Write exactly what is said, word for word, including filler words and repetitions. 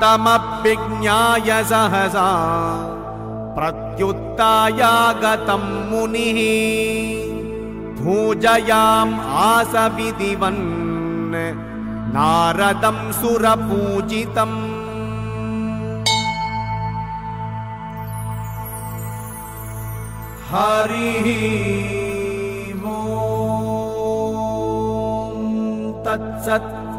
तमभिज्ञाय सहसा प्रत्युत्थायागतं मुनिः पूजयाम् आस विधिवन् नारदं सुरपूजितम्। हरिः ओम् तत्सत्।